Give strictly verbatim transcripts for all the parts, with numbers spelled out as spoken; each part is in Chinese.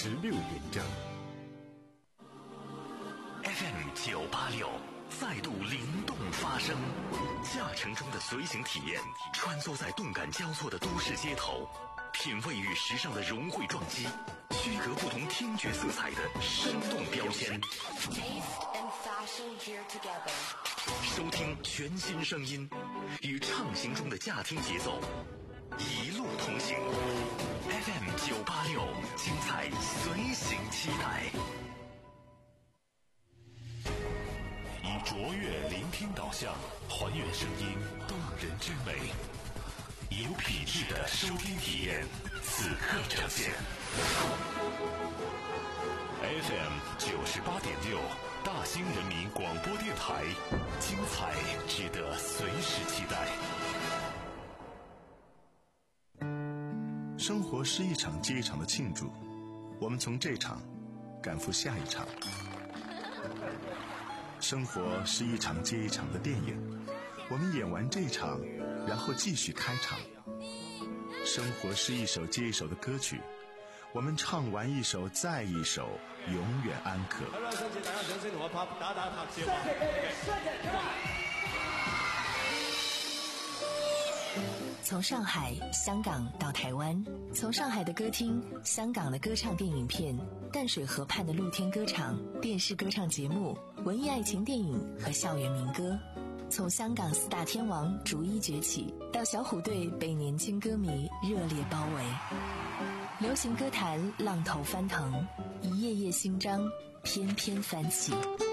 十六点整。 F M 九八六再度灵动发声，驾乘中的随行体验，穿梭在动感交错的都市街头，品味与时尚的融汇撞击，区隔不同听觉色彩的生动标签。收听全新声音，与畅行中的驾听节奏，一路同行。F M 九八六，精彩随行期待。以卓越聆听导向，还原声音动人之美，有品质的收听体验，此刻呈现。F M 九十八点六，大兴人民广播电台，精彩值得随时期待。 生活是一场接一场的庆祝，我们从这场赶赴下一场。生活是一场接一场的电影，我们演完这场，然后继续开场。生活是一首接一首的歌曲，我们唱完一首再一首，永远安可。好啦，新姐大家掌聲同我拍打打拍照啊！ 從上海、香港到台灣，從上海的歌廳、香港的歌唱電影片、淡水河畔的露天歌場、電視歌唱節目、文藝愛情電影和校園民歌，從香港四大天王逐一崛起，到小虎隊被年輕歌迷熱烈包圍，流行歌壇浪頭翻騰，一頁頁新章翩翩翻起。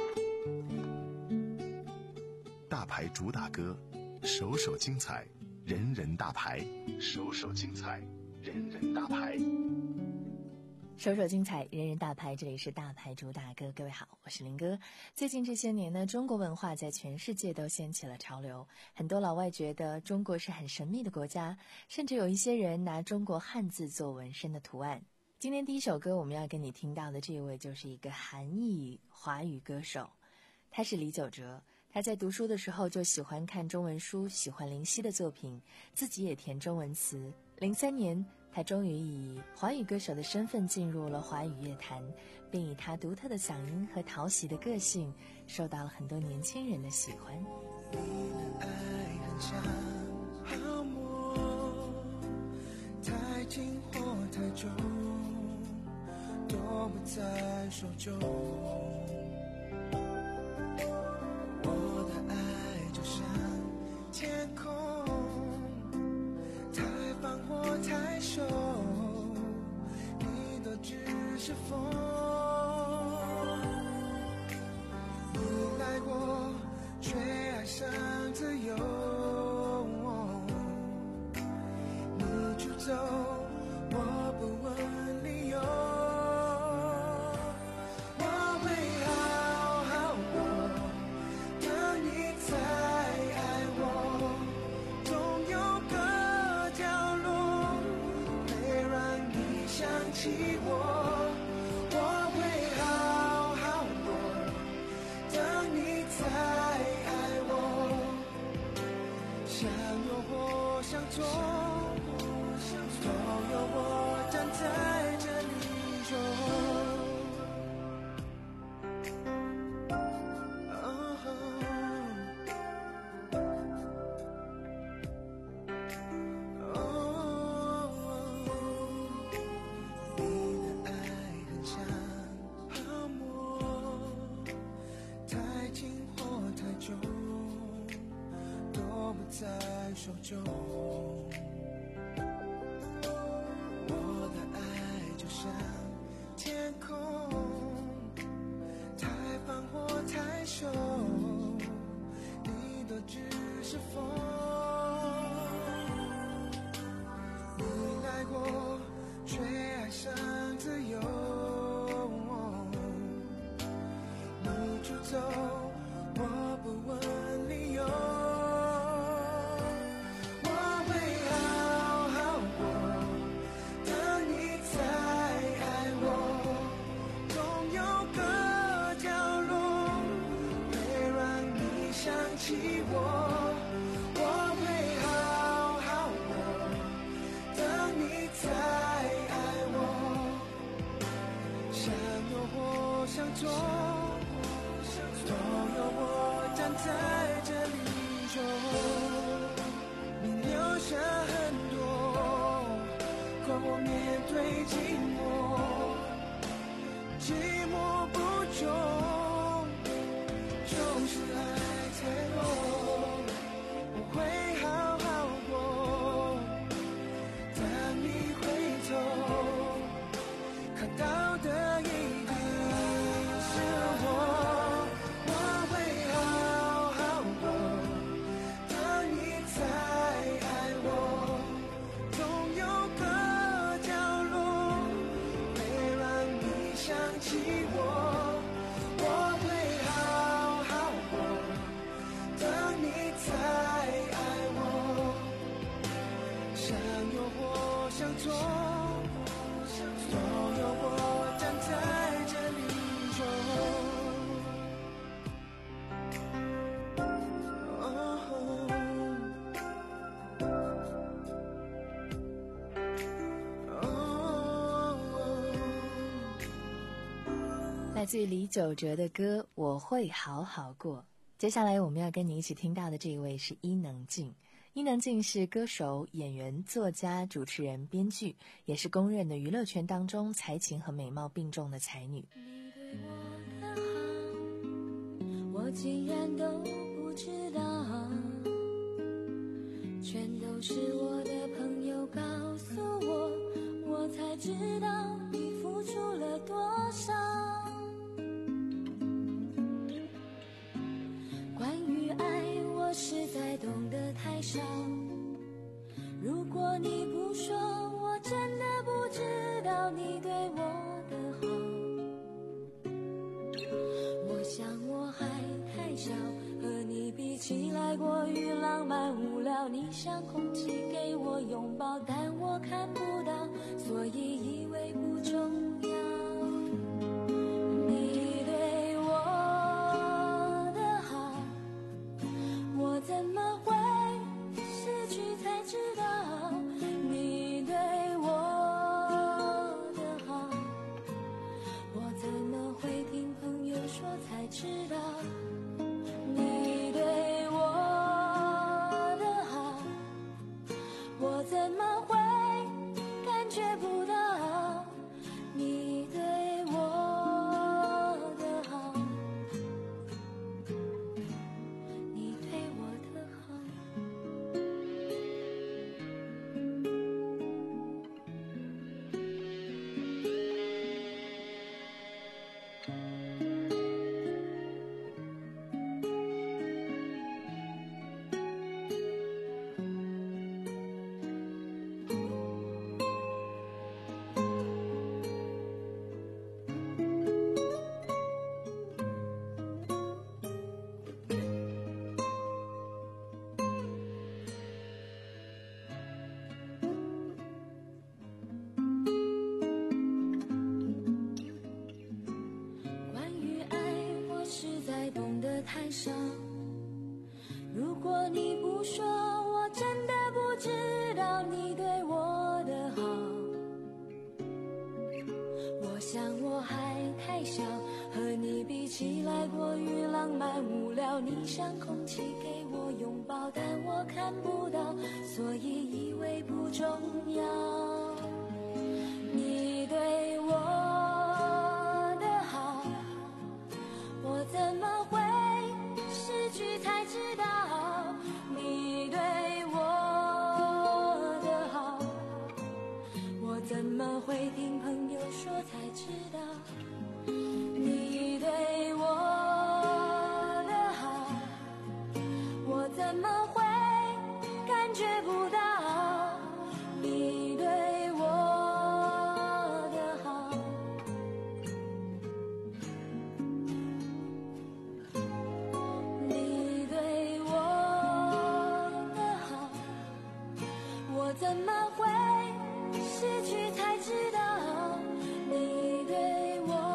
大牌主打歌，首首精彩，人人大牌，首首精彩，人人大牌， 首首精彩，人人大牌。这里是大牌主打歌，各位好，我是林哥。最近这些年呢，中国文化在全世界都掀起了潮流，很多老外觉得中国是很神秘的国家，甚至有一些人拿中国汉字做纹身的图案。今天第一首歌我们要跟你听到的这位就是一个韩裔华语歌手，他是李玖哲。他在读书的时候就喜欢看中文书，喜欢林夕的作品，自己也填中文词。零三年，他终于以华语歌手的身份进入了华语乐坛，并以他独特的嗓音和讨喜的个性，受到了很多年轻人的喜欢。 你的爱很像泡沫，太近或太重，都不在手中。我的爱就像天空，太放或太收，你都只是风。你来过，却爱上自由，你出走，我不问理由。起我，我会好好过，等你再爱我，相拥或相错，都有我站在这里说。在手中，我的爱就像天空，太放或太收，你都只是风。你来过，却爱上自由，你出走，我不问理由。起我，我会好好过，等你再爱我， 火相冲，都有我站在这里中，你留下很多，管我面对寂寞，寂寞不终，就是爱脆弱，我会好好过。当你回头，看到的一定是我，我会好好过。当你在爱我，总有个角落会让你想起我，我会好好过。当你在爱我，像有火相冲，都有我站在这里中。 来自于李玖哲的歌《我会好好过》。接下来我们要跟你一起听到的这一位是伊能静。伊能静是歌手、演员、作家、主持人、编剧，也是公认的娱乐圈当中才情和美貌并重的才女。 你对我的好，我竟然都不知道，全都是我的朋友告诉我，我才知道你付出了多少。关于爱，我实在懂得太少，如果你不说，我真的不知道你对我的好。我想我还太小，和你比起来过于浪漫无聊，你像空气给我拥抱，但我看不到，所以以为不重要。你对我的好，我怎么会失去才知道？你对我的好，我怎么会听朋友说才知道？你对我的好，我怎么会感觉不到？你对我的好，你对我的好。关于爱，我实在懂得太少，如果你不说，我真的不知道你对我的好。我想我还太小，和你比起来过于浪漫无聊，你像空气给我拥抱，但我看不到，所以以为不重要。你对我的好，我怎么会失去才知道？你对我的好，我怎么会听朋友说才知道？你对我的好，我怎么会感觉不到？你对我的好，你对我的好，我怎么会失去才知道？你对我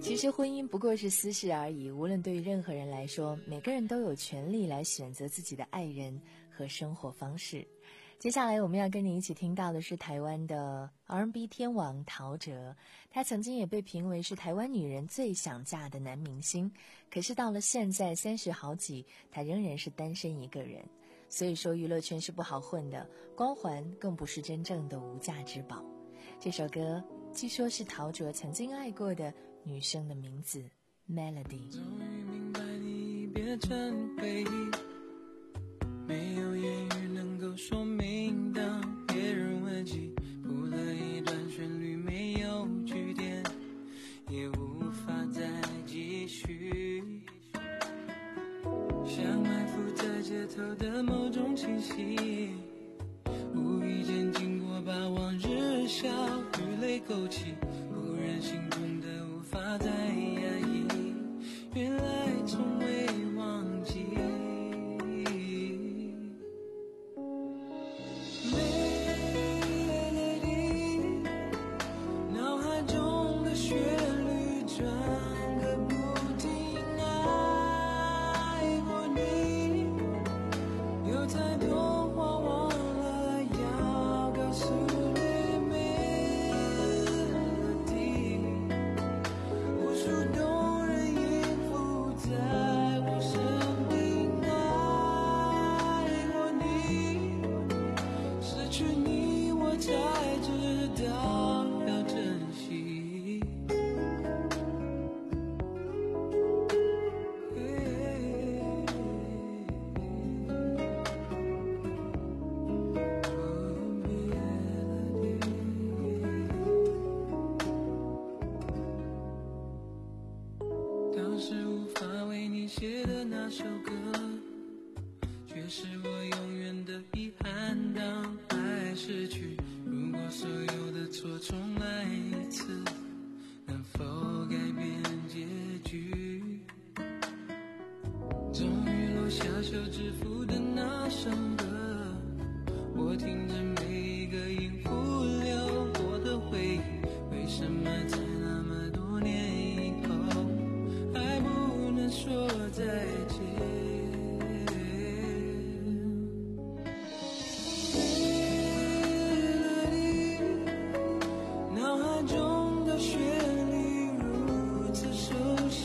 其实婚姻不过是私事而已，无论对于任何人来说，每个人都有权利来选择自己的爱人和生活方式。接下来我们要跟你一起听到的是台湾的 R and B 天王陶喆，他曾经也被评为是台湾女人最想嫁的男明星，可是到了现在三十好几，他仍然是单身一个人。所以说娱乐圈是不好混的，光环更不是真正的无价之宝。这首歌据说是陶喆曾经爱过的女生的名字 Melody。 终于明白你变成回忆，没有言语能够说明，当别人问起，谱了一段旋律，没有句点，也无法再继续。像埋伏在街头的某种气息，无意间经过，把往日笑与泪勾起，忽然心中的无法再压抑，原来从未忘记。写的那首歌，却是我永远的遗憾。当爱逝去，如果所有的错重来一次，能否改变结局？终于落下休止符的那首歌，我听着每一个音符流过的回忆，为什么在那么多年以后还不能说再见？脑海中的旋律如此熟悉，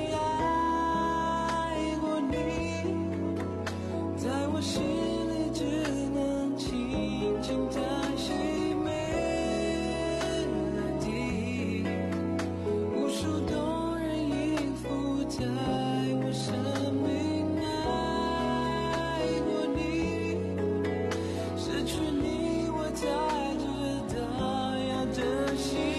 爱过你，在我心里只能轻轻叹息。melody， 无数动人音符在我生命，爱过你，失去你我才知道要珍惜。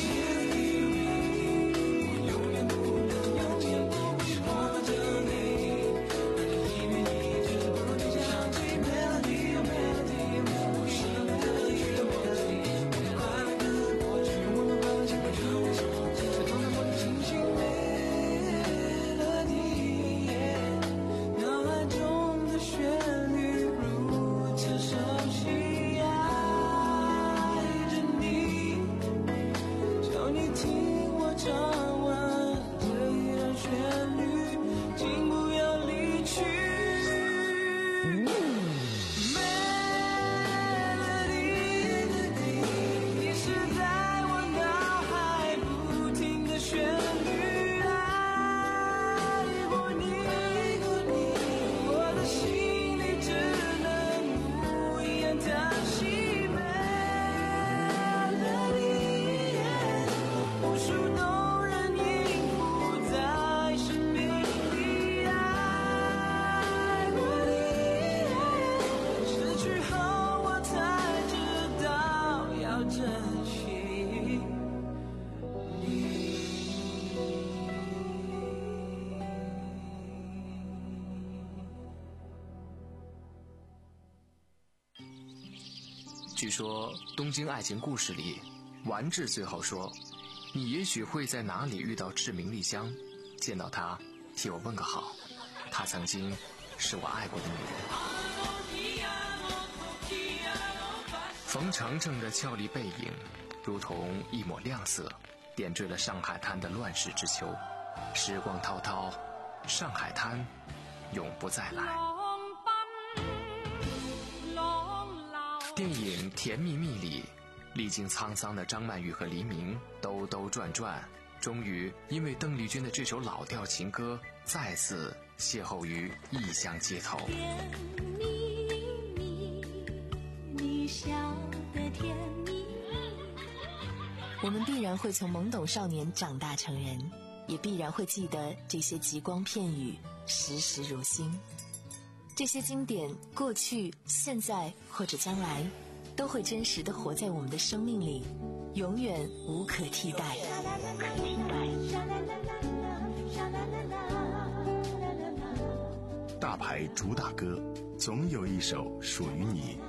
据说《东京爱情故事》里，丸治最后说：“你也许会在哪里遇到志明丽香，见到她，替我问个好。她曾经是我爱过的女人。”冯程程的俏丽背影，如同一抹亮色， 点缀了上海滩的乱世之秋。时光滔滔，上海滩永不再来。电影《甜蜜蜜》里，历经沧桑的张曼玉和黎明兜兜转转，终于因为邓丽君的这首老调情歌，再次邂逅于异乡街头。 甜蜜蜜，你笑得甜蜜。 我们必然会从懵懂少年长大成人，也必然会记得这些极光片语，时时如新。这些经典，过去、现在或者将来，都会真实地活在我们的生命里，永远无可替代。 大牌主打歌，总有一首属于你。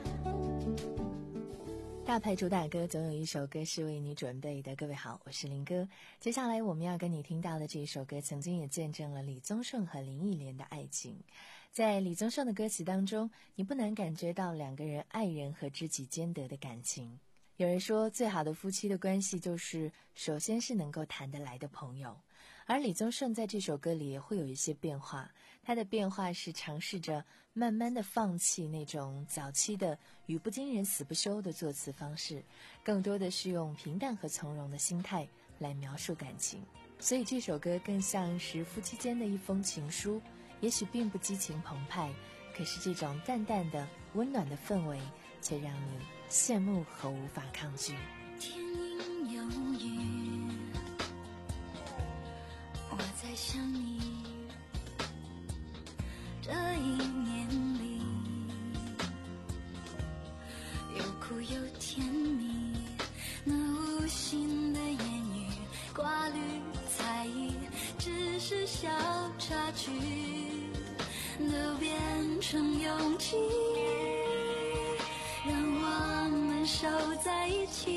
大牌主打歌总有一首歌是为你准备的。各位好，我是林哥。接下来我们要跟你听到的这一首歌，曾经也见证了李宗盛和林忆莲的爱情。在李宗盛的歌词当中，你不难感觉到两个人爱人和知己兼得的感情。有人说，最好的夫妻的关系就是首先是能够谈得来的朋友。而李宗盛在这首歌里也会有一些变化，他的变化是尝试着慢慢的放弃那种早期的语不惊人死不休的作词方式，更多的是用平淡和从容的心态来描述感情。所以这首歌更像是夫妻间的一封情书，也许并不激情澎湃，可是这种淡淡的温暖的氛围却让你羡慕和无法抗拒。 天阴有雨，我在想你，这一年里有苦有甜蜜，那无心的言语挂虑猜疑，只是小插曲都变成勇气，让我们守在一起。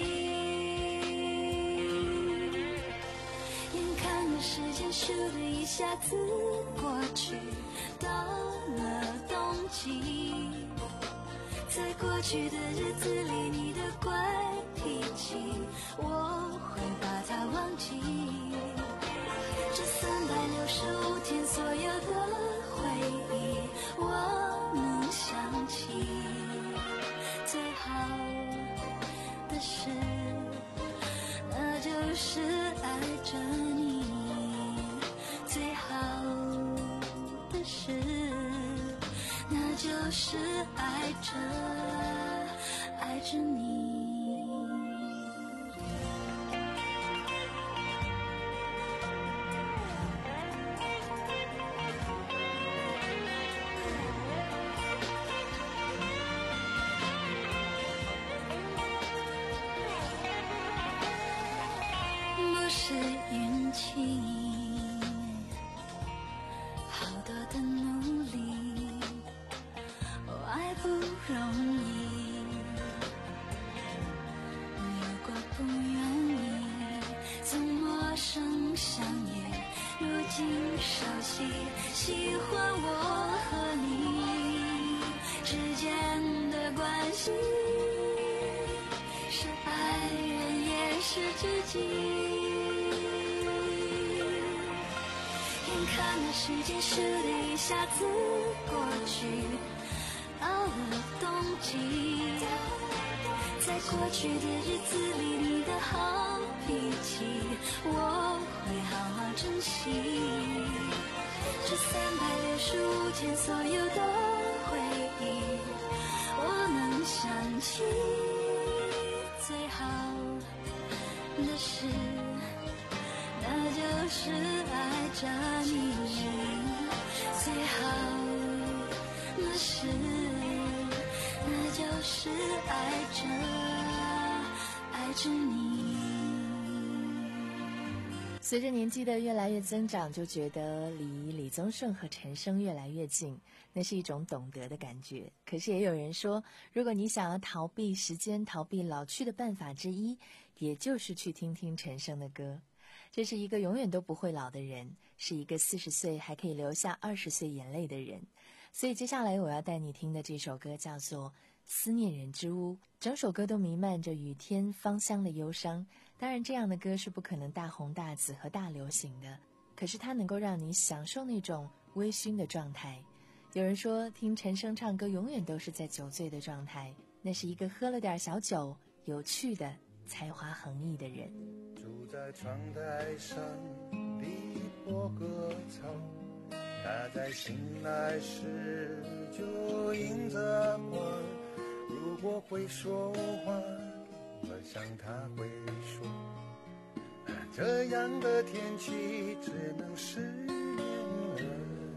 眼看着时间咻的一下子过去，到了冬季，在过去的日子里，你的怪脾气我会把它忘记。这三百六十五天所有的回忆，我能想起。最好的事，那就是爱着你。最好的事，那就是爱着爱着你。不是运气，好多的努力，哦，爱不容易。如果不愿意，从陌生相遇，如今熟悉，喜欢我和你之间的关系，是爱人也是知己。眼看着时间咻的一下子过去，到了冬季，在过去的日子里，你的好脾气我会好好珍惜。这三百六十五天所有的回忆，我能想起。最好的事，那就是爱着你。最好的事，那就是爱着爱着你。 随着年纪的越来越增长，就觉得离李宗盛和陈升越来越近，那是一种懂得的感觉。可是也有人说，如果你想要逃避时间、逃避老去的办法之一，也就是去听听陈升的歌。这是一个永远都不会老的人，是一个四十岁还可以留下二十岁眼泪的人。所以接下来我要带你听的这首歌叫做《思念人之屋》，整首歌都弥漫着雨天芳香的忧伤， 当然这样的歌是不可能大红大紫和大流行的，可是它能够让你享受那种微醺的状态。有人说听陈升唱歌永远都是在酒醉的状态，那是一个喝了点小酒有趣的才华横溢的人。 住在窗台上的波格草，他在醒来时就迎着光，如果会说话我想他会说，这样的天气只能失眠了。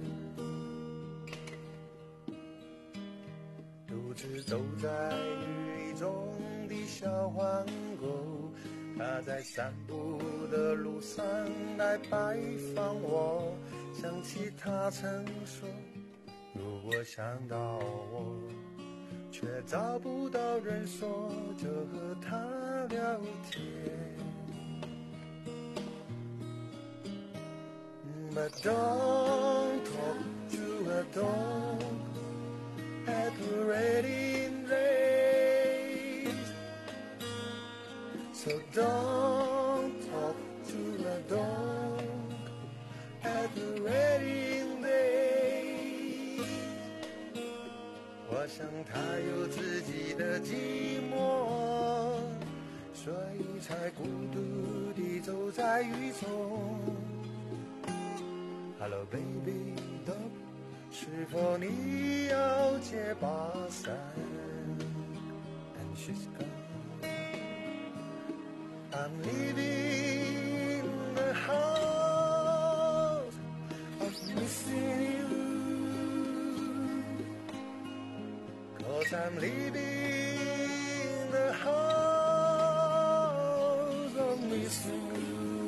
独自走在雨中的小黄狗，他在散步的路上来拜访我，想起他曾说如果想到我，却找不到人说，就和他聊天。But don't talk to a dog at the wedding race. So don't talk to a dog at the wedding day. 我想他有自己的寂寞，所以才孤独地走在雨中。Hello baby dog， 是否你要借把伞 ？And she's gone. I'm leaving the house of missing you, 'cause I'm leaving the house of missing you.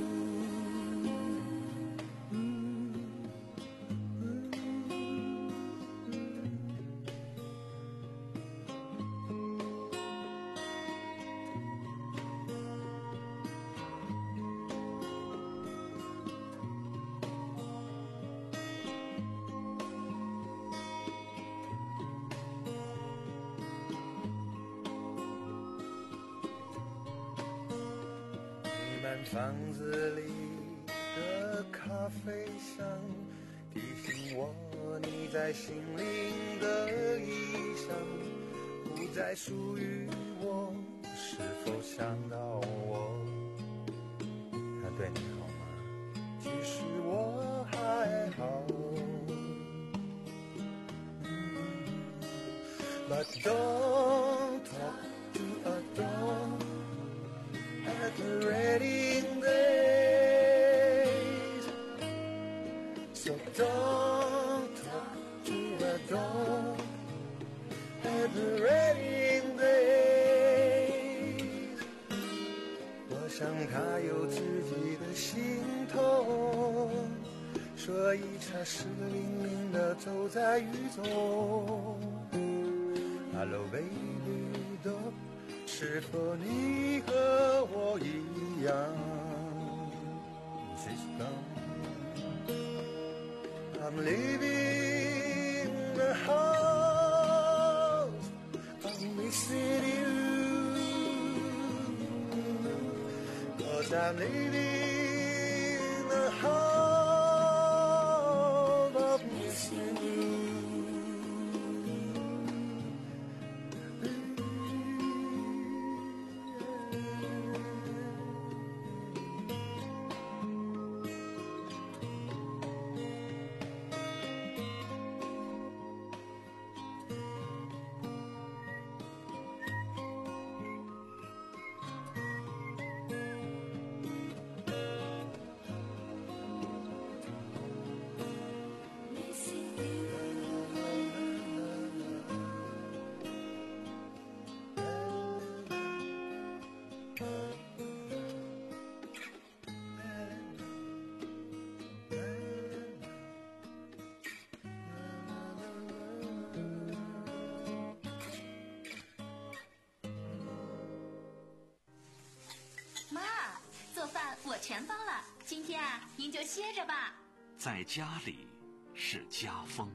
房子里的咖啡香提醒我你在心灵的异乡，不再属于我，是否想到我？他对你好吗？其实我还好。But don't talk to a dog at the wedding days. So don't talk to a dog at the wedding days. 我想他有自己的心痛，所以才湿淋淋的走在雨中。Hello baby dog， 是否你和我一样 ？She's gone. I'm leaving the house. I'm missing you. 'Cause I'm leaving the house of missing you. 我全包了，今天啊，您就歇着吧。 在家里是家风。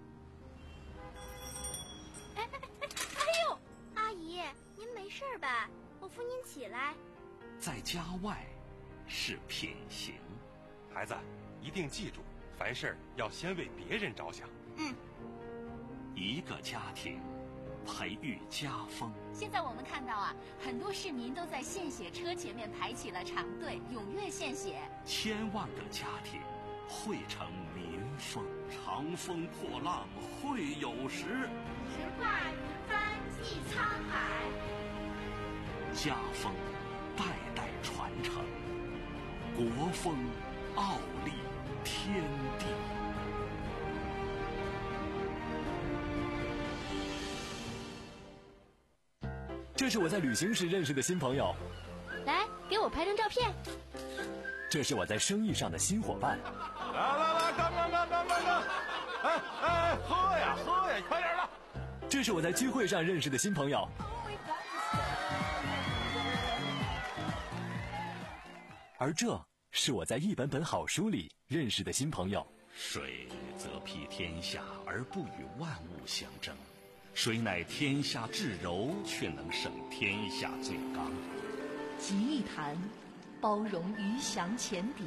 哎哎哎呦，阿姨，您没事吧？我扶您起来。 在家外是品行。 孩子，一定记住，凡事要先为别人着想。 嗯。 一个家庭培育家风。 现在我们看到啊，很多市民都在献血车前面排起了长队，踊跃献血。 千万个家庭汇成民风。长风破浪会有时， 直挂云帆济沧海。 家风代代传承，国风傲立天地。 这是我在旅行时认识的新朋友， 来给我拍张照片。 这是我在生意上的新伙伴。 来来来，干干干干干干！哎哎，喝呀喝呀，快点的！ 这是我在聚会上认识的新朋友。而这是我在一本本好书里认识的新朋友。 水则披天下而不与万物相争，水乃天下至柔，却能胜天下最刚。 集一坛，包容鱼翔浅底；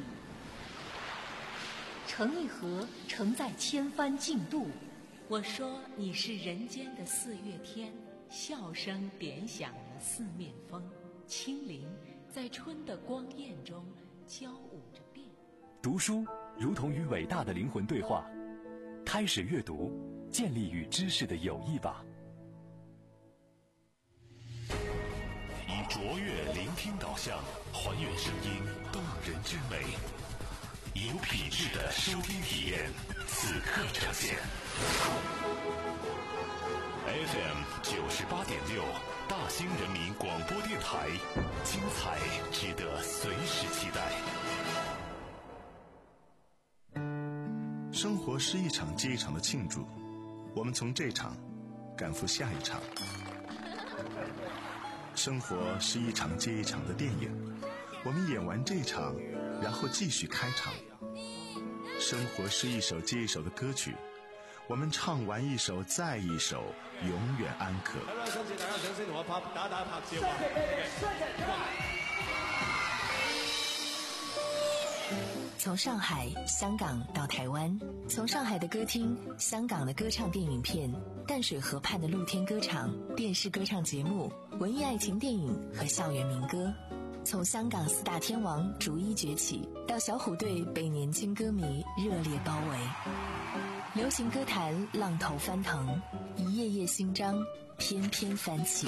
盛一盒，承载千帆竞渡。 我说你是人间的四月天，笑声点响了四面风，清灵在春的光艳中交舞着变。 读书如同与伟大的灵魂对话，开始阅读，建立与知识的友谊吧。 以卓越聆听导向，还原声音动人之美，有品质的收听体验，此刻呈现。F M 九十八点六，大兴人民广播电台，精彩值得随时期待。 生活是一场接一场的庆祝，我们从这场赶赴下一场。生活是一场接一场的电影，我们演完这场，然后继续开场。生活是一首接一首的歌曲，我们唱完一首再一首，永遠安可。 从上海、香港到台湾，从上海的歌厅、香港的歌唱电影片、淡水河畔的露天歌场、电视歌唱节目、文艺爱情电影和校园民歌，从香港四大天王逐一崛起，到小虎队被年轻歌迷热烈包围。流行歌坛浪头翻腾，一页页新章翩翩翻起。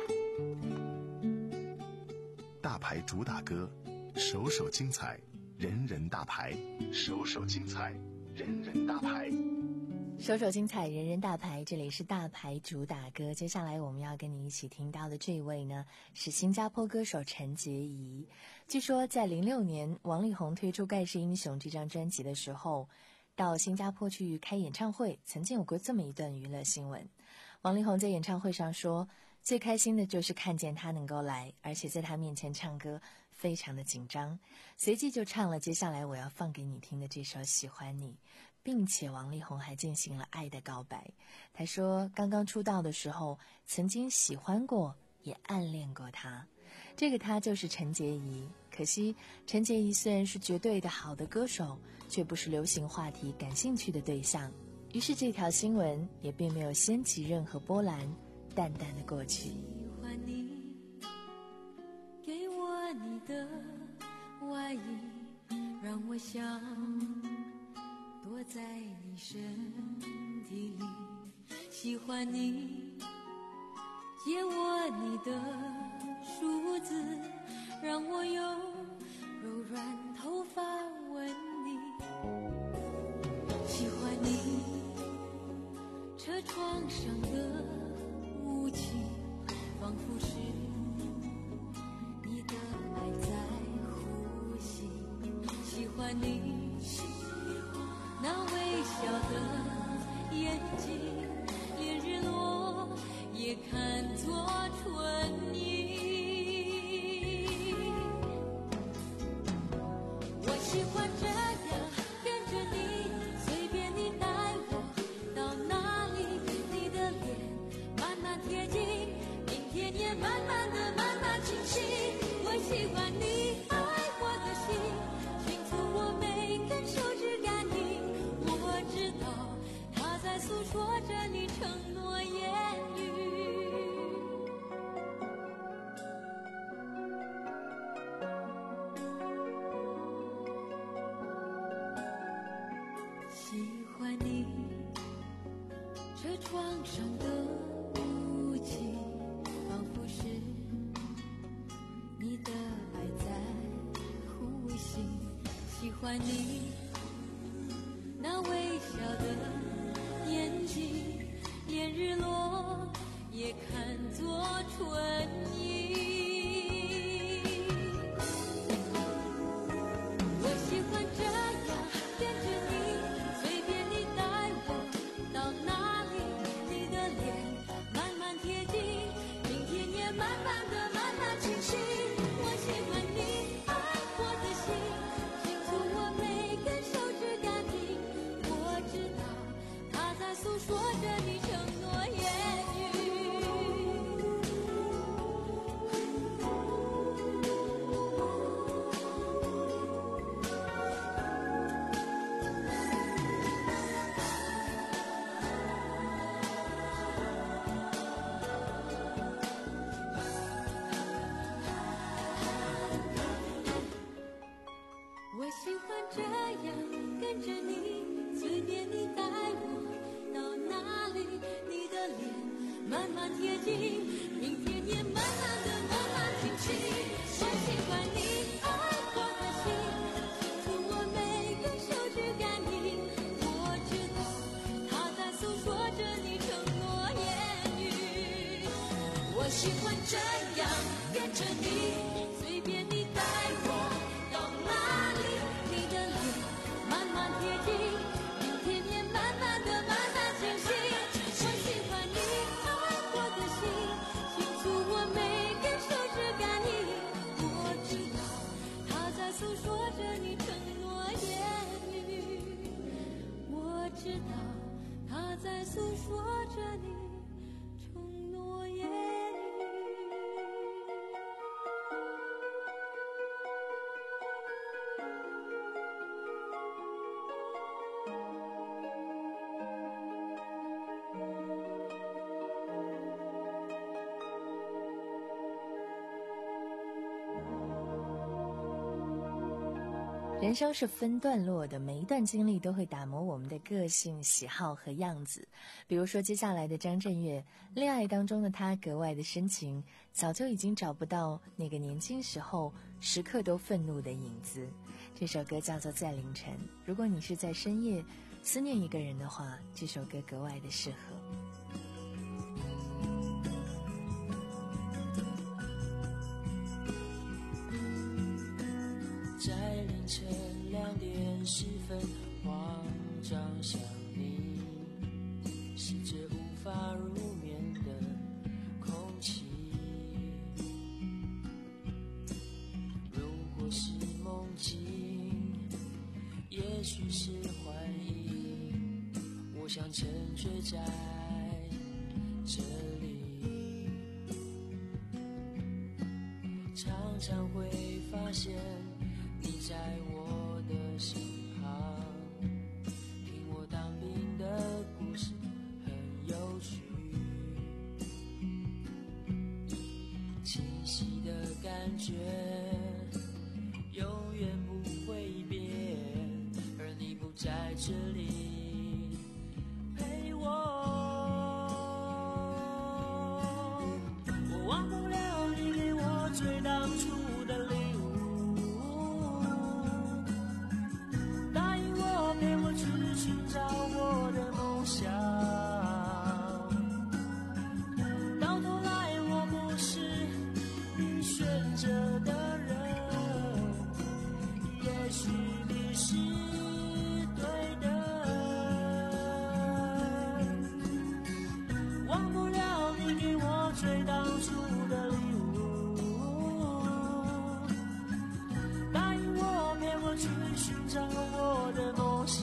大牌主打歌，首首精彩，人人大牌，首首精彩，人人大牌。 首首精彩，人人大牌，这里是大牌主打歌。接下来我们要跟你一起听到的这一位呢，是新加坡歌手陈洁仪。据说在零六年王力宏推出《盖世英雄》这张专辑的时候，到新加坡去开演唱会，曾经有过这么一段娱乐新闻。王力宏在演唱会上说，最开心的就是看见他能够来，而且在他面前唱歌非常的紧张，随即就唱了接下来我要放给你听的这首《喜欢你》，并且王力宏还进行了爱的告白。他说刚刚出道的时候曾经喜欢过也暗恋过他，这个他就是陈洁仪。可惜陈洁仪虽然是绝对的好的歌手，却不是流行话题感兴趣的对象，于是这条新闻也并没有掀起任何波澜，淡淡的过去。 喜欢你，给我你的外衣，让我想躲在你身体里。喜欢你，借我你的梳子，让我用柔软头发吻你。喜欢你，车窗上的雾气，仿佛是你的爱在呼吸。喜欢你，那微笑的眼睛，连日落也看作春意。我喜欢这样跟着你，随便你带我到哪里，你的脸慢慢贴近，明天也慢慢的慢慢清晰。我喜欢你。 喜欢你车窗上的雾气，仿佛是你的爱在呼吸。喜欢你那微笑的眼睛，连日落也看作春意。我喜欢这样跟着你，随便你带我到哪里，你的脸慢慢贴近，明天也慢慢的慢慢清晰。我喜欢你爱我的心，清楚我每根手指感应，我知道它在诉说着你承诺言语。我喜欢这样跟着你，随便你带我到哪里，你的脸慢慢贴近，明天也慢慢的慢慢清晰。我喜欢你爱我的心，清楚我每根手指感应，我知道它在诉说着你承诺言语。我喜欢这样跟着你，随便你带我到哪里，你的脸慢慢贴近，明天也慢慢的慢慢清晰。我喜欢你爱我的心，清楚我每根手指感应，我知道它在诉说着你承诺言语，我知道它在诉说着你承诺言语。 人生是分段落的，每一段经历都会打磨我们的个性、喜好和样子。比如说接下来的张震岳，恋爱当中的他格外的深情，早就已经找不到那个年轻时候时刻都愤怒的影子。这首歌叫做《在凌晨》，如果你是在深夜思念一个人的话，这首歌格外的适合。 在凌晨两点十分，慌张想你，是这无法入眠的空气。如果是梦境，也许是幻影，我想沉睡在这里，常常会发现你在我的身旁，听我当兵的故事很有趣，清晰的感觉永远不会变，而你不在这里陪我，我忘不了你给我最当初的礼物，陪我去寻找我的梦想，到头来我不是你选择的人，也许你是对的，忘不了你给我最当初的礼物，答应我陪我去寻找我的梦想，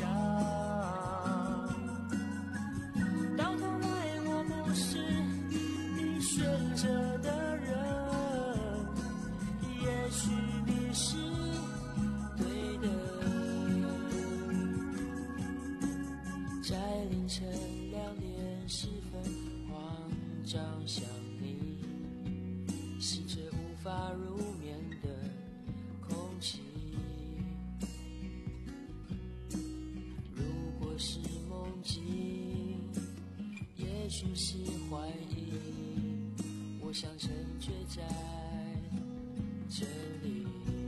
到头来我不是你选择的人，也许你是对的。在凌晨两点十分，慌张想你，是这无法入眠的空气。如果是梦境，也许是怀疑，我想成全在这里。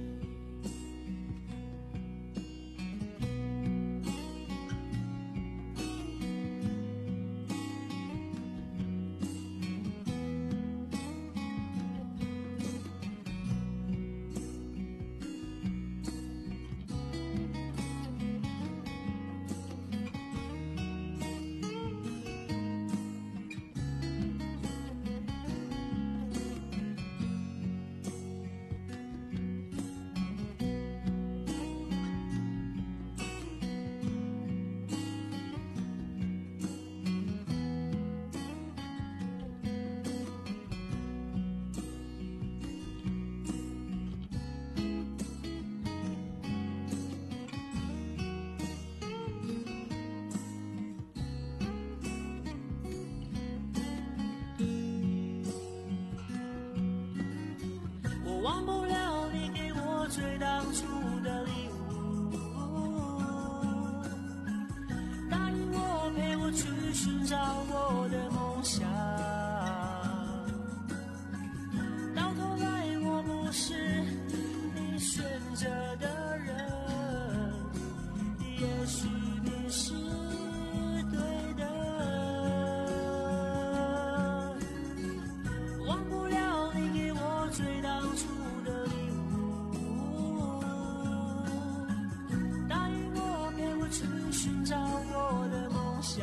忘不了你给我最当初的礼物，答应我陪我去寻找我的梦想，到头来我不是你选择的人，也许你是对的，忘不了你给我最当初的礼物，答应我陪我去寻找我的梦想，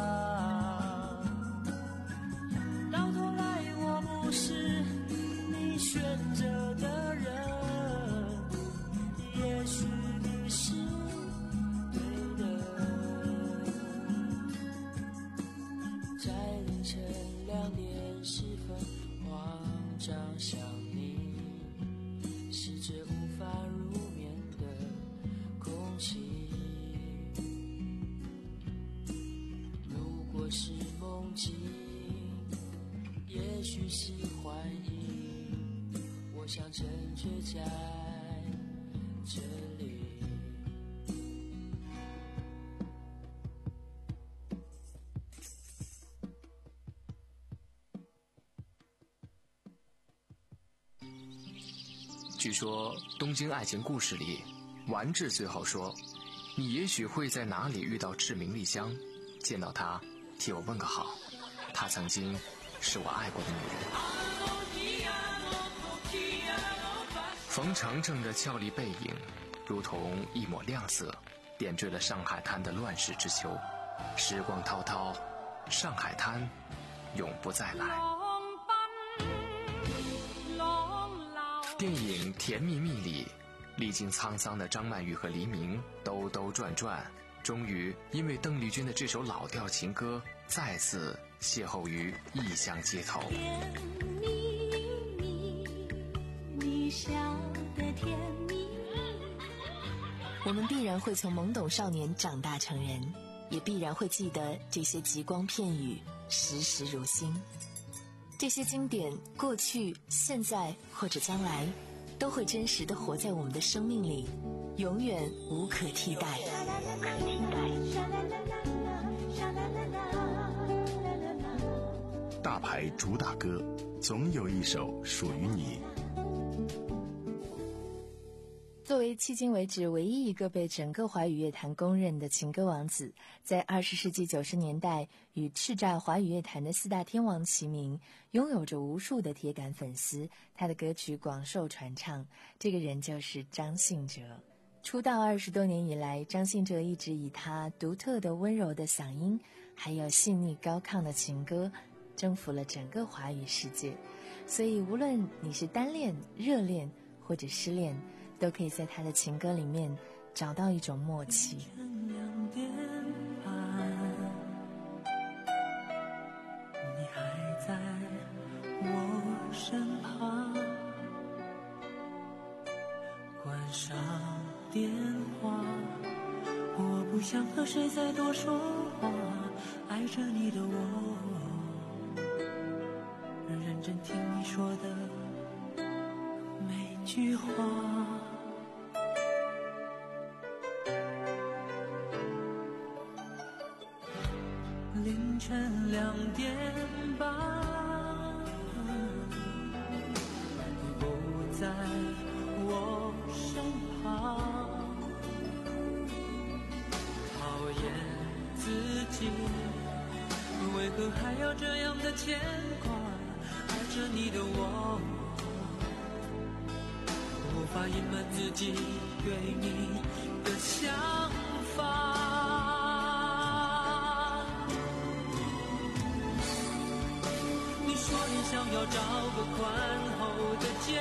到头来我不是你选择的人，也许你是对的。 在凌晨两点十分慌张想你，是这无法入眠的空气。如果是梦境，也许是幻影，我想成全在这里。 据说《东京爱情故事》里，丸治最后说：“你也许会在哪里遇到志明丽香，见到她，替我问个好。她曾经是我爱过的女人。”冯程程的俏丽背影，如同一抹亮色，点缀了上海滩的乱世之秋。时光滔滔，上海滩永不再来。电影《甜蜜蜜》里，历经沧桑的张曼玉和黎明兜兜转转，终于因为邓丽君的这首老调情歌，再次邂逅于异乡街头。 甜蜜蜜，你笑得甜蜜。 我们必然会从懵懂少年长大成人，也必然会记得这些极光片语，时时如新。这些经典，过去、现在或者将来，都会真实地活在我们的生命里，永远无可替代。 大牌主打歌，总有一首属于你。 作为迄今为止唯一一个被整个华语乐坛公认的情歌王子，在二十世纪九十年代与叱咤华语乐坛的四大天王齐名，拥有着无数的铁杆粉丝，他的歌曲广受传唱。这个人就是张信哲。出道二十多年以来，张信哲一直以他独特的温柔的嗓音，还有细腻高亢的情歌，征服了整个华语世界。所以无论你是单恋、热恋或者失恋，都可以在他的情歌里面找到一种默契。 两点半，你还在我身旁，关上电话，我不想和谁再多说话，爱着你的我，认真听你说的每句话。 凌晨两点半，你不在我身旁，讨厌自己，为何还要这样的牵挂？爱着你的我，无法隐瞒自己对你的想法。你说你想要找个宽厚的肩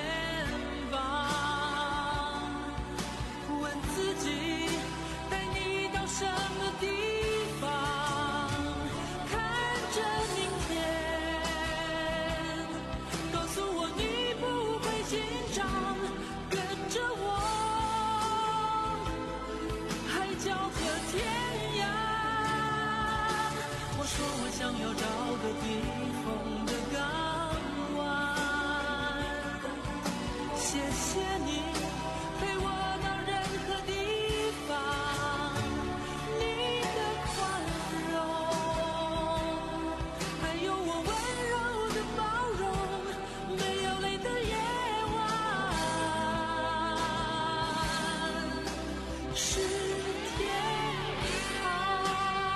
膀，问自己带你到什么地方，看着明天，告诉我你不会紧张，跟着我海角和天涯。我说我想要找个避风的港湾，谢谢你陪我到任何地方，你的宽容，还有我温柔的包容，没有泪的夜晚是天堂。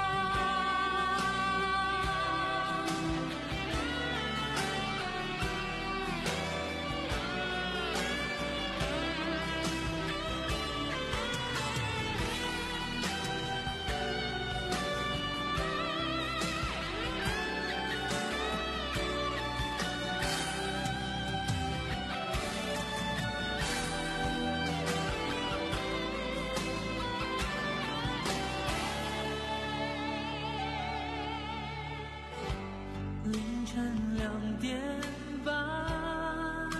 凌晨两点半，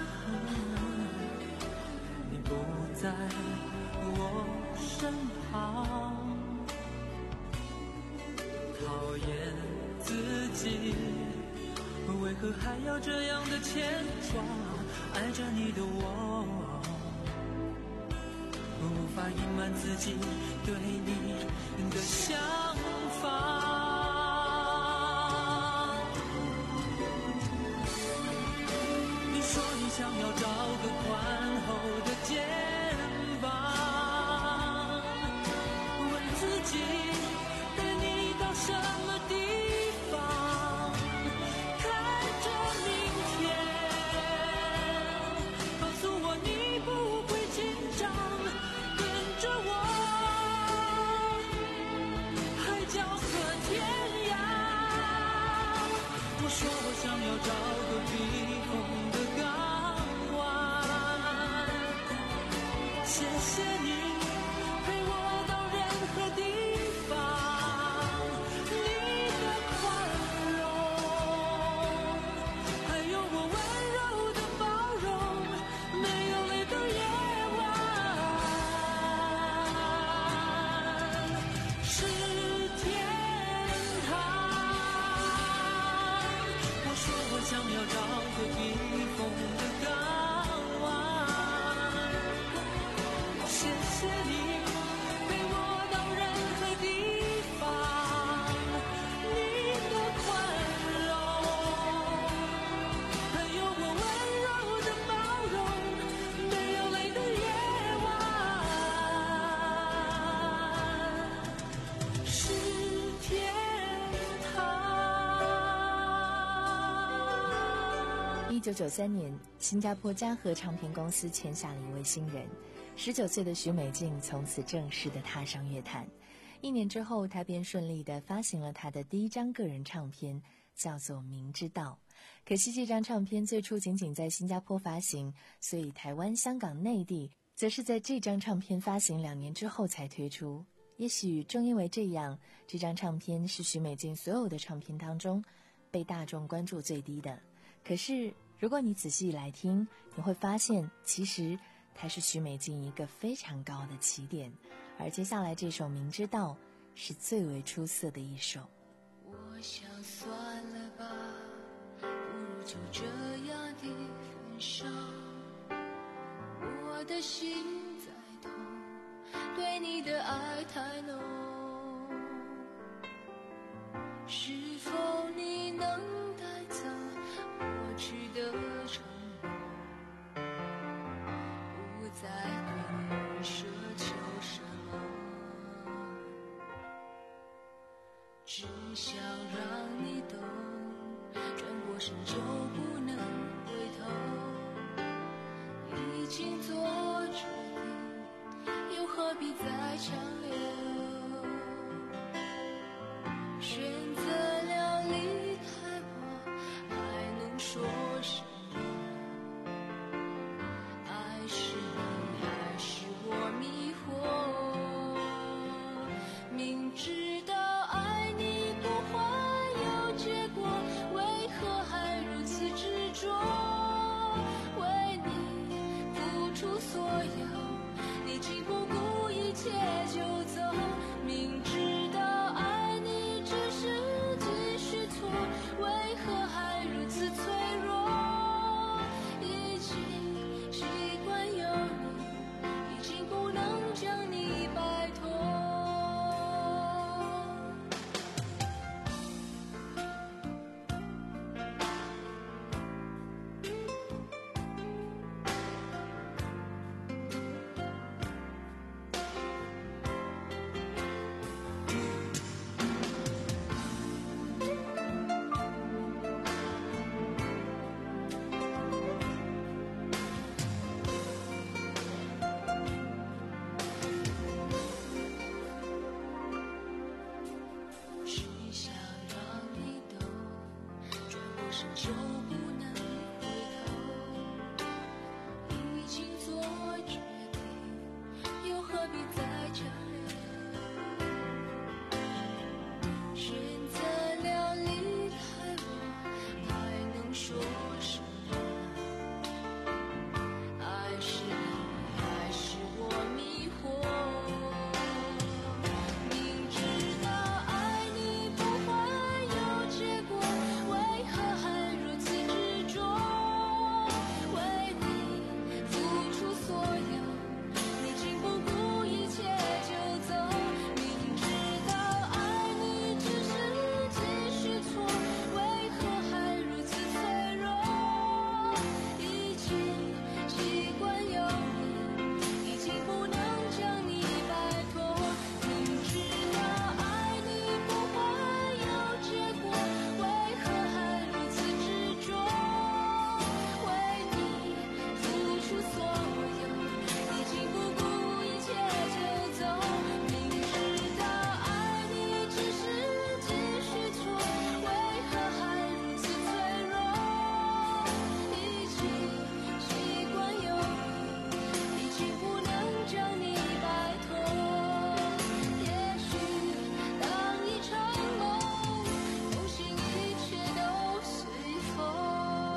你不在我身旁，讨厌自己，为何还要这样的牵挂？爱着你的我，无法隐瞒自己对你的想法。你说你想要找个宽厚的肩膀，问自己带你到什么地方，看着明天，告诉我你不会紧张，跟着我海角和天涯。我说我想要找个避风的港湾，谢谢你陪我到任何地方，你的宽容，还有我温柔的包容，没有泪的夜晚是天堂。我说我想要找个避风的港湾，谢谢你陪我到任何地方，你的宽容，还有我温柔的包容，没有泪的夜晚是天一九九三年，新加坡嘉禾唱片公司签下了一位新人，十九岁的许美静从此正式的踏上乐坛。一年之后，她便顺利的发行了她的第一张个人唱片，叫做《明知道》。可惜这张唱片最初仅仅在新加坡发行，所以台湾、香港、内地则是在这张唱片发行两年之后才推出。也许正因为这样，这张唱片是许美静所有的唱片当中被大众关注最低的。可是如果你仔细来听，你会发现其实它是许美静一个非常高的起点，而接下来这首《明知道》是最为出色的一首。 我想算了吧，不如就这样的分手。我的心在痛，对你的爱太浓， 是否你能带走过去的承诺，不再对你奢求什么，只想让你懂，转过身就不能回头，已经做决定，又何必再强留，选择了离开我，还能说什么？爱是你还是我迷惑？明知道爱你不会有结果，为何还如此执着？为你付出所有，你竟不顾一切就走，明知道爱你只是继续错，为何还如此脆弱？已经习惯有你，已经不能将你摆脱。只想让你懂，转过身就不能回头，已经做决定，又何必再强留？选择了离开我，还能说什么？爱是你还是我迷惑？明知道爱你不会有结果，为何还如此执着？为你付出所有，你竟不顾一切就走，明知道爱你只是继续错，为何还如此脆弱？已经习惯有你，已经不能将你摆脱，明知道爱你不会有结果，为何还如此执着？为你付出所有，已经不顾一切就走，明知道爱你只是继续错，为何还如此脆弱？已经习惯有你，已经不能将你摆脱。也许当一场梦，梦醒一切都随风。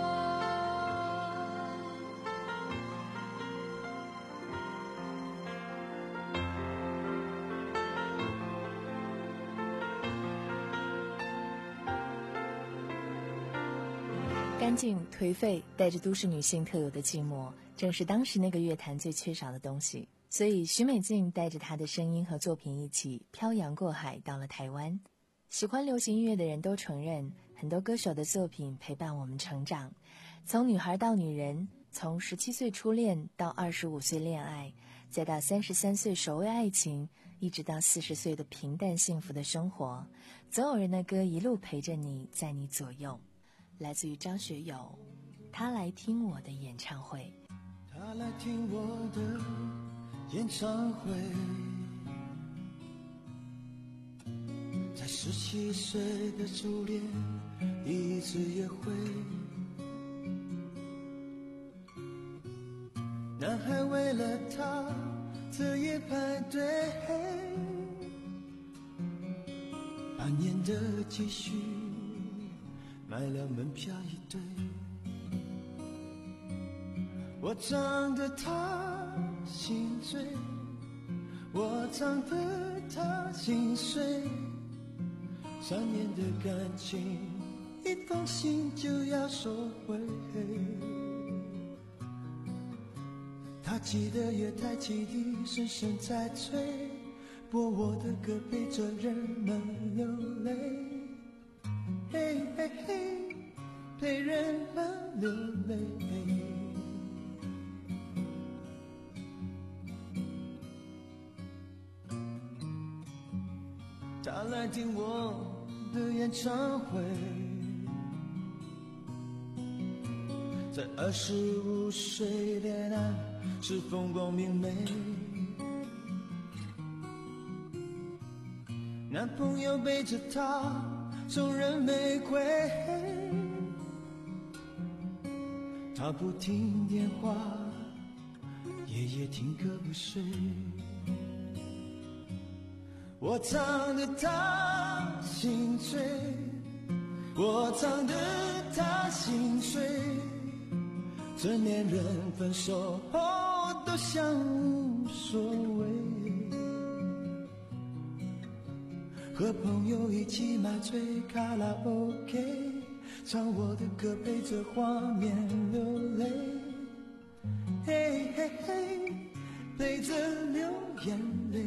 干净颓废，带着都市女性特有的寂寞，正是当时那个乐坛最缺少的东西。所以许美静带着她的声音和作品一起漂洋过海到了台湾。喜欢流行音乐的人都承认，很多歌手的作品陪伴我们成长，从女孩到女人，从十七岁初恋到二十五岁恋爱，再到三十三岁守卫爱情，一直到四十岁的平淡幸福的生活，总有人的歌一路陪着你，在你左右。来自于张学友，他来听我的演唱会。 他来听我的演唱会，在十七岁的初恋第一次约会，男孩为了她彻夜排队，半年的积蓄买了门票一对，我唱得他心醉，我唱得他心碎，三年的感情，一封信就要收回。他记得月台汽笛声声在催，播我的歌陪着人们流泪。 陪人们流泪。他来听我的演唱会，在二十五岁恋爱是风光明媚，男朋友背着她送人玫瑰，她不听电话，夜夜听歌不睡。我唱得她心醉，我唱得她心碎，成年人分手后都像无所谓，和朋友一起买醉卡拉 OK， 唱我的歌陪着画面流泪，嘿嘿嘿，陪着流眼泪。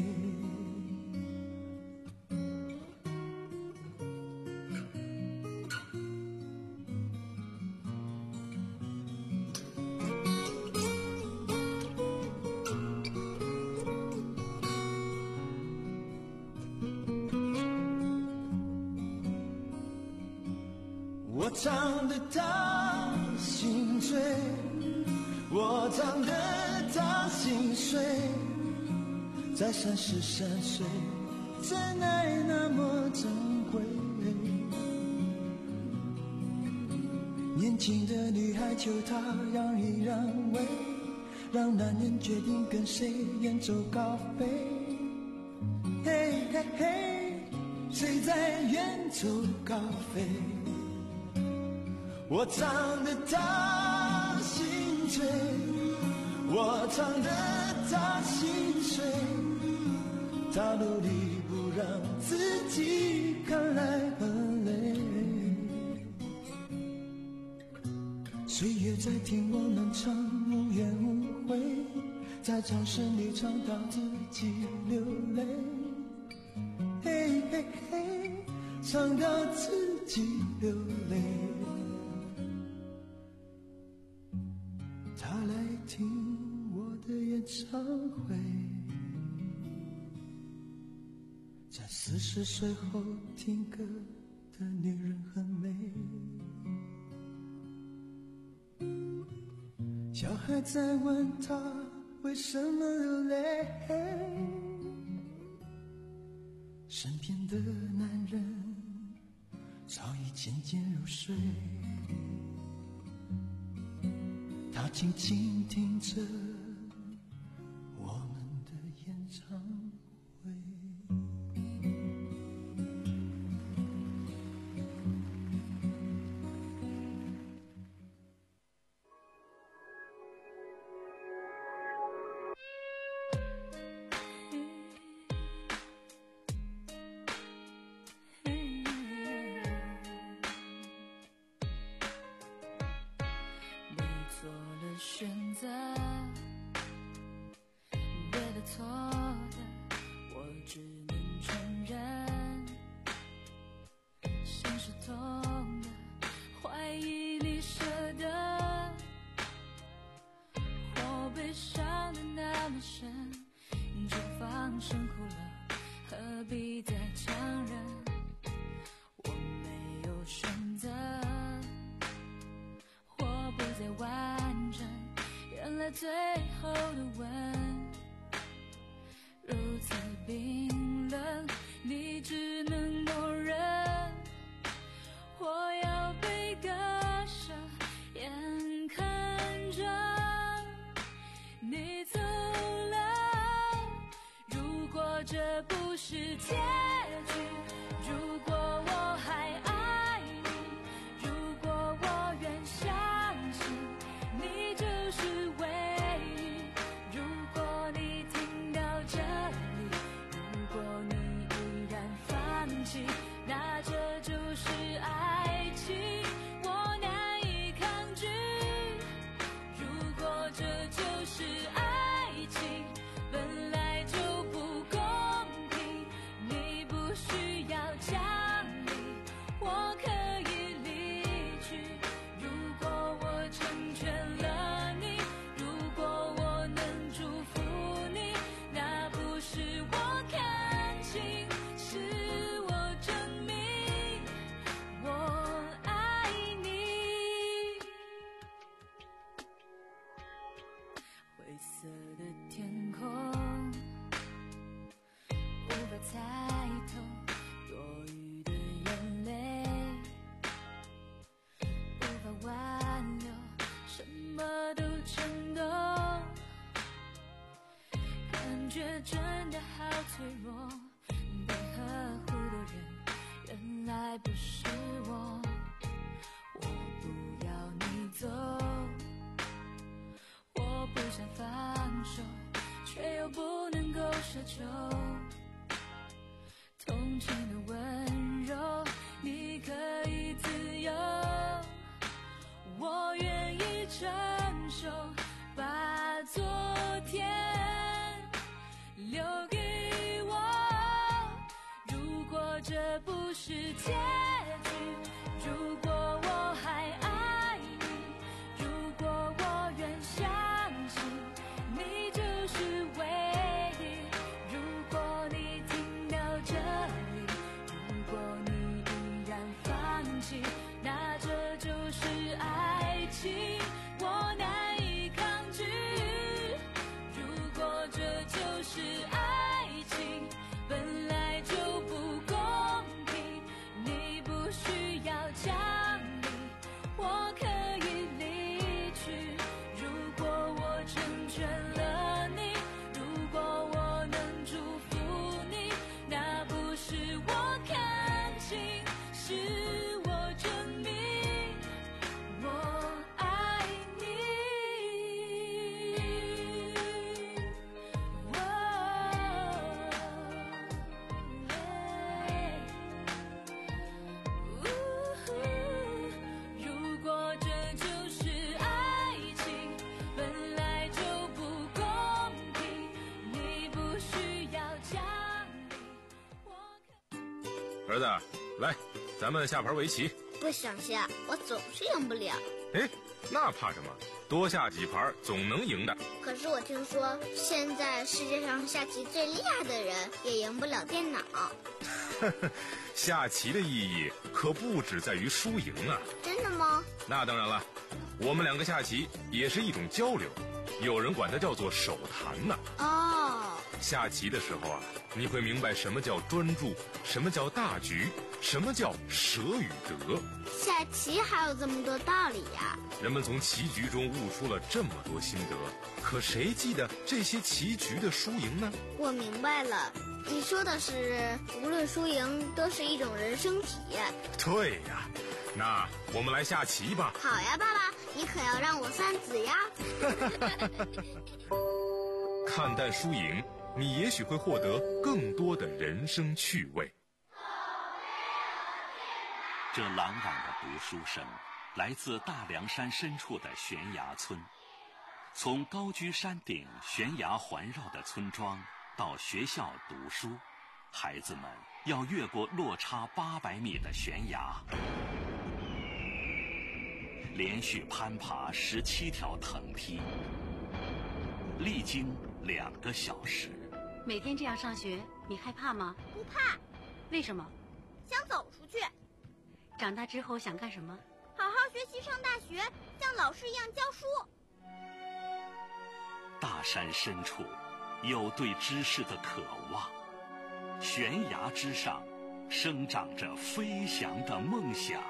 我唱得她心醉，我唱得她心碎，在三十三岁，真爱那么珍贵。年轻的女孩求他让一让位，让男人决定跟谁远走高飞。嘿嘿嘿，谁在远走高飞？我唱得她心醉，我唱得她心碎，她努力不让自己看来很累。岁月在听我们唱无怨无悔，在掌声里唱到自己流泪，嘿嘿嘿，唱到自己流泪。她来听我的演唱会，在四十岁后听歌的女人很美。小孩在问她为什么流泪，身边的男人早已渐渐入睡，他静静听着我们的演唱会。 选择对的错的，我只能承认。心是痛的，怀疑你舍得，我悲伤的那么深，就放声哭了，何必再强忍？我没有选择，我不再完整，原来最后的吻如此冰冷，你只能默认。我要被割舍，眼看着你走了。如果这不是结局，如果我还爱你，如果我愿相信你就是唯一，如果你听到这里，如果你依然放弃，那这就是爱情，我难以抗拒。如果这就是爱情，本来就不公平，你不需要讲理，我可以离去。 不是我，我不要你走，我不想放手，却又不能够奢求，同情的温柔你可以自由，我愿意承受，把昨天留给我，如果这不是结局，如果我还爱你，如果我愿相信你就是唯一，如果你听到这里，如果你依然放弃，那这就是爱情，我难以抗拒，如果这就是爱情，本来就不公平，你不需要讲理，我可以离去，如果我成全了你，如果我能祝福你，那不是我看清，是我证明我爱你。如果这就是爱情，本来就不公平，你不需要讲理。 儿子，来，咱们下盘围棋。 不想下，我总是赢不了。 哎，那怕什么？多下几盘总能赢的。 可是我听说，现在世界上下棋最厉害的人也赢不了电脑。 下棋的意义可不只在于输赢啊！ 真的吗？ 那当然了，我们两个下棋也是一种交流，有人管它叫做手谈呢。 哦， 下棋的时候啊，你会明白什么叫专注，什么叫大局，什么叫舍与得。 下棋还有这么多道理呀！ 人们从棋局中悟出了这么多心得，可谁记得这些棋局的输赢呢？ 我明白了，你说的是无论输赢都是一种人生体验。 对呀，那我们来下棋吧。 好呀，爸爸，你可要让我三子呀。 看淡输赢，你也许会获得更多的人生趣味。 这朗朗的读书声来自大凉山深处的悬崖村，从高居山顶悬崖环绕的村庄到学校读书，孩子们要越过落差八百米的悬崖，连续攀爬十七条藤梯，历经两个小时。 每天这样上学，你害怕吗？ 不怕。 为什么？ 想走出去。 长大之后想干什么？ 好好学习，上大学，像老师一样教书。 大山深处有对知识的渴望，悬崖之上生长着飞翔的梦想。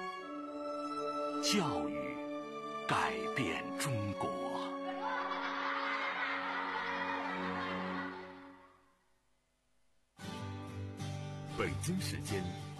教育改变中国。 北京时间